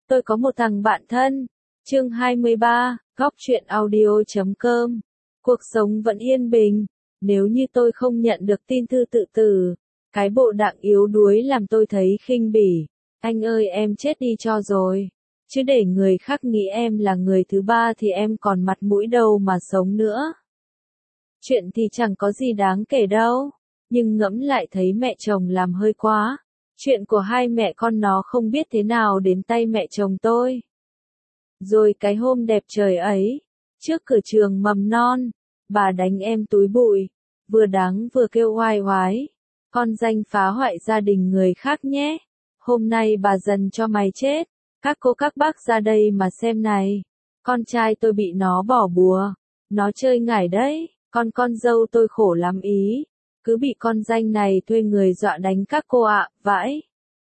Tôi có một thằng bạn thân. Chương 23, góc truyện audio.com. Cuộc sống vẫn yên bình. Nếu như tôi không nhận được tin thư tự tử, cái bộ dạng yếu đuối làm tôi thấy khinh bỉ. Anh ơi em chết đi cho rồi. Chứ để người khác nghĩ em là người thứ ba thì em còn mặt mũi đâu mà sống nữa. Chuyện thì chẳng có gì đáng kể đâu. Nhưng ngẫm lại thấy mẹ chồng làm hơi quá. Chuyện của hai mẹ con nó không biết thế nào đến tay mẹ chồng tôi. Rồi cái hôm đẹp trời ấy, trước cửa trường mầm non, bà đánh em túi bụi, vừa đáng vừa kêu oai oái. Con danh phá hoại gia đình người khác nhé. Hôm nay bà dần cho mày chết. Các cô các bác ra đây mà xem này. Con trai tôi bị nó bỏ bùa. Nó chơi ngải đấy. Con dâu tôi khổ lắm ý. Cứ bị con danh này thuê người dọa đánh các cô ạ, vãi.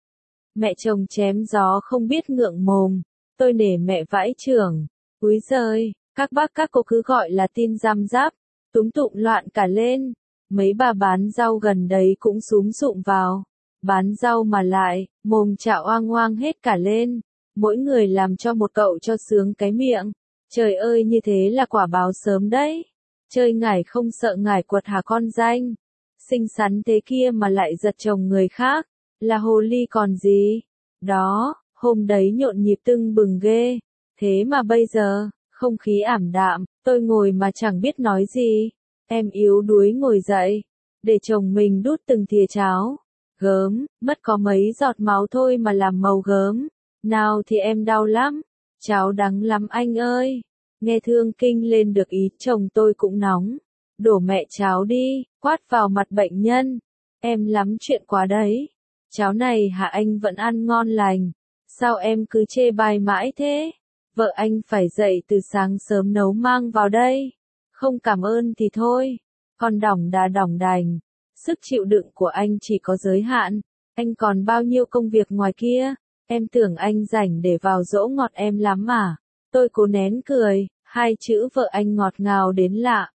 Mẹ chồng chém gió không biết ngượng mồm. Tôi nể mẹ vãi chưởng. Úi giời, các bác các cô cứ gọi là tin răm rắp. Túm tụm loạn cả lên. Mấy bà bán rau gần đấy cũng súm sụm vào. Bán rau mà lại, mồm chạo oang oang hết cả lên. Mỗi người làm cho một cậu cho sướng cái miệng. Trời ơi như thế là quả báo sớm đấy. Chơi ngải không sợ ngải quật hả con danh. Xinh xắn thế kia mà lại giật chồng người khác. Là hồ ly còn gì. Đó, hôm đấy nhộn nhịp tưng bừng ghê. Thế mà bây giờ, không khí ảm đạm, tôi ngồi mà chẳng biết nói gì. Em yếu đuối ngồi dậy, để chồng mình đút từng thìa cháo. Gớm, mất có mấy giọt máu thôi mà làm màu gớm. Nào thì em đau lắm. Cháo đắng lắm anh ơi. Nghe thương kinh lên được ý chồng tôi cũng nóng. Đổ mẹ cháo đi, quát vào mặt bệnh nhân. Em lắm chuyện quá đấy. Cháo này hả anh vẫn ăn ngon lành. Sao em cứ chê bai mãi thế? Vợ anh phải dậy từ sáng sớm nấu mang vào đây. Không cảm ơn thì thôi. Còn đỏng đành. Sức chịu đựng của anh chỉ có giới hạn. Anh còn bao nhiêu công việc ngoài kia. Em tưởng anh rảnh để vào dỗ ngọt em lắm à. Tôi cố nén cười. Hai chữ vợ anh ngọt ngào đến lạ.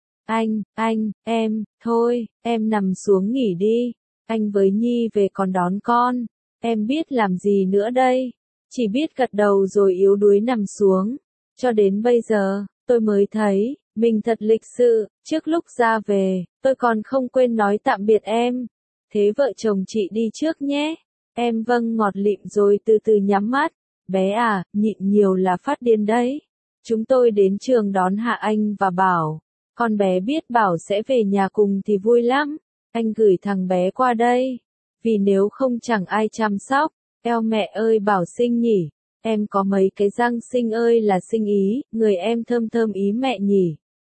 Em, thôi, em nằm xuống nghỉ đi. Anh với Nhi về còn đón con. Em biết làm gì nữa đây. Chỉ biết gật đầu rồi yếu đuối nằm xuống. Cho đến bây giờ, tôi mới thấy, mình thật lịch sự. Trước lúc ra về, tôi còn không quên nói tạm biệt em. Thế vợ chồng chị đi trước nhé. Em vâng ngọt lịm rồi từ từ nhắm mắt. Bé à, nhịn nhiều là phát điên đấy. Chúng tôi đến trường đón Hạ Anh và Bảo. Con bé biết Bảo sẽ về nhà cùng thì vui lắm. Anh gửi thằng bé qua đây. Vì nếu không chẳng ai chăm sóc. Eo mẹ ơi Bảo xinh nhỉ. Em có mấy cái răng xinh ơi là xinh ý. Người em thơm thơm ý mẹ nhỉ.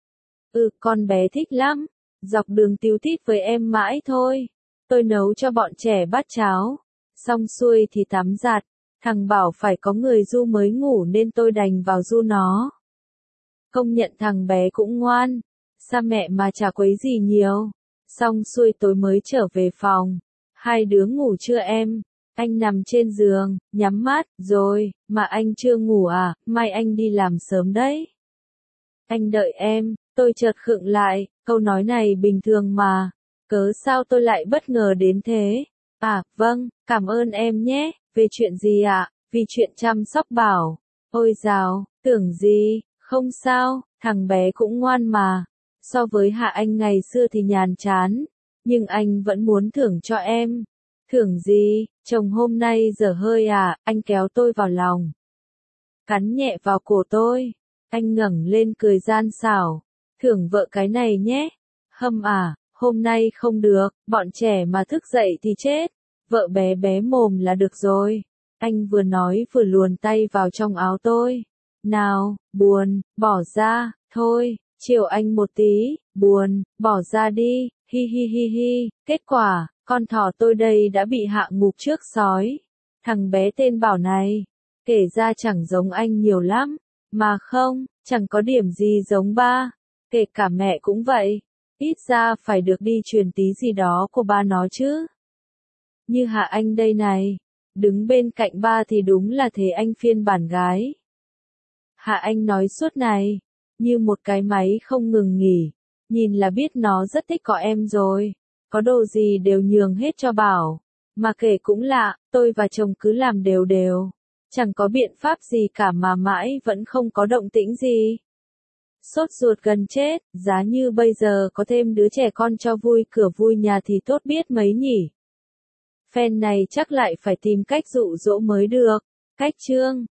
Con bé thích lắm. Dọc đường tíu tít với em mãi thôi. Tôi nấu cho bọn trẻ bát cháo. Xong xuôi thì tắm giặt. Thằng Bảo phải có người du mới ngủ nên tôi đành vào du nó. Công nhận thằng bé cũng ngoan. Sa mẹ mà chả quấy gì nhiều. Xong xuôi tối mới trở về phòng. Hai đứa ngủ chưa em? Anh nằm trên giường, nhắm mắt, rồi, mà anh chưa ngủ à, mai anh đi làm sớm đấy. Anh đợi em, tôi chợt khựng lại, câu nói này bình thường mà. Cớ sao tôi lại bất ngờ đến thế? À, vâng, cảm ơn em nhé, về chuyện gì ạ? Vì chuyện chăm sóc Bảo. Ôi dào, tưởng gì, không sao, thằng bé cũng ngoan mà. So với Hạ Anh ngày xưa thì nhàn chán, nhưng anh vẫn muốn thưởng cho em. Thưởng gì, chồng hôm nay dở hơi à, anh kéo tôi vào lòng. Cắn nhẹ vào cổ tôi, anh ngẩng lên cười gian xảo. Thưởng vợ cái này nhé. Hâm à, hôm nay không được, bọn trẻ mà thức dậy thì chết. Vợ bé bé mồm là được rồi. Anh vừa nói vừa luồn tay vào trong áo tôi. Nào, buồn, bỏ ra, thôi, chiều anh một tí, buồn, bỏ ra đi, hi hi hi hi. Kết quả, con thỏ tôi đây đã bị hạ ngục trước sói. Thằng bé tên Bảo này, kể ra chẳng giống anh nhiều lắm, mà không, chẳng có điểm gì giống ba. Kể cả mẹ cũng vậy, ít ra phải được đi truyền tí gì đó của ba nó chứ. Như Hạ Anh đây này, đứng bên cạnh ba thì đúng là thế anh phiên bản gái. Hạ Anh nói suốt này, như một cái máy không ngừng nghỉ, nhìn là biết nó rất thích có em rồi, có đồ gì đều nhường hết cho Bảo, mà kể cũng lạ, tôi và chồng cứ làm đều đều. Chẳng có biện pháp gì cả mà mãi vẫn không có động tĩnh gì. Sốt ruột gần chết, giá như bây giờ có thêm đứa trẻ con cho vui cửa vui nhà thì tốt biết mấy nhỉ. Fan này chắc lại phải tìm cách dụ dỗ mới được. Cách chương